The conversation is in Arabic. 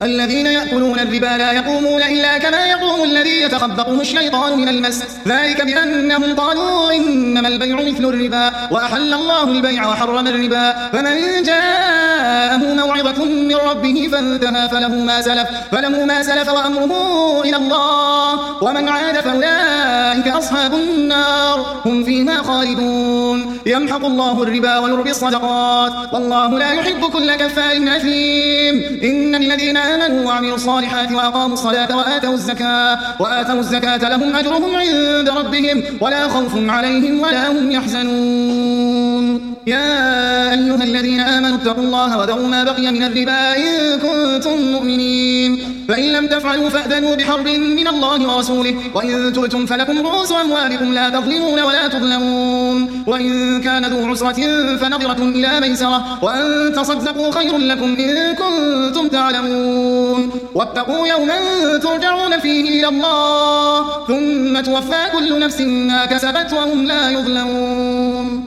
الذين يأكلون الربا لا يقومون إلا كما يقوم الذي يتخبطه الشيطان من المس، ذلك بأنهم قالوا إنما البيع مثل الربا وأحل الله البيع وحرم الربا، فمن جاءه موعظة من ربه فانتهى فله ما سلف وأمره إلى الله، ومن عاد فأولئك أصحاب النار هم فيها خالدون. يمحق الله الربا ويربي الصدقات والله لا يحب كل كفار أثيم. إن الذين آمنوا وعملوا الصالحات وأقاموا الصلاة وآتوا الزكاة لهم أجرهم عند ربهم ولا خوف عليهم ولا هم يحزنون. يا أيها الذين آمنوا اتقوا الله وذروا ما بقي من الربا إن كنتم مؤمنين، فإن لم تفعلوا فأذنوا بحرب من الله ورسوله، وإن تبتم فلكم رؤوس أموالكم لا تظلمون ولا تظلمون، وإن كان ذو عسرة فنظرة إلى ميسرة، وأن تصدقوا خير لكم إن كنتم تعلمون. واتقوا يوما ترجعون فيه إلى الله ثم توفى كل نفس ما كسبت وهم لا يظلمون.